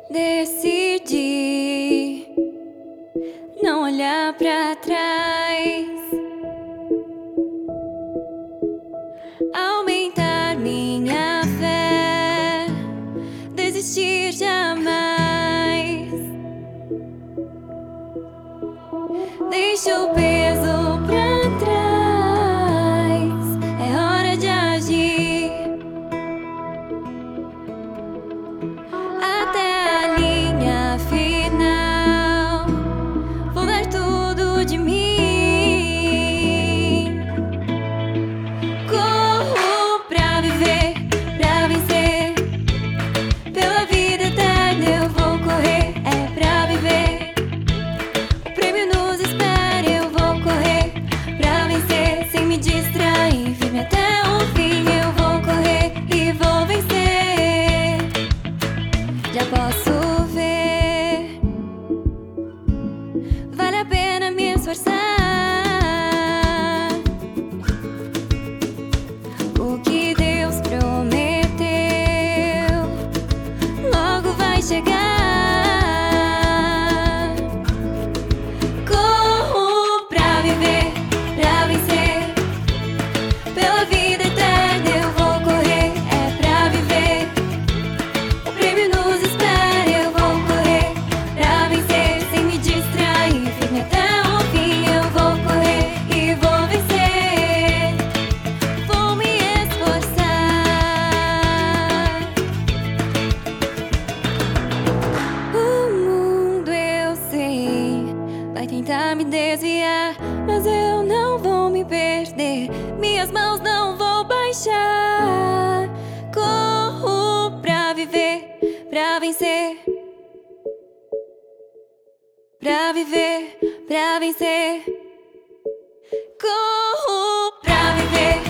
Decidi não olhar pra trás, aumentar minha fé, desistir jamais. Deixa o peso pra trás, é hora de agir. Até a linha final, vou dar tudo de mim. Corro pra viver, pra vencer. Pela vida eterna eu vou correr, é pra viver. O prêmio nos espera, eu vou correr pra vencer. Sem me distrair, firme até o fim. Eu vou correr e vou vencer. Já posso ver, vale a pena me esforçar. O que Deus prometeu logo vai chegar. Corro pra viver, pra vencer. Pela vida eterna eu vou correr, é pra viver. O prêmio nos espera, eu vou correr pra vencer. Sem me distrair, firme até o fim. Eu vou correr e vou vencer. Vou me esforçar. O mundo, eu sei, vai tentar me desviar, mas eu não vou me perder. Minhas mãos não vou baixar. Corro pra viver, pra vencer. Pra viver, pra vencer. Corro pra viver,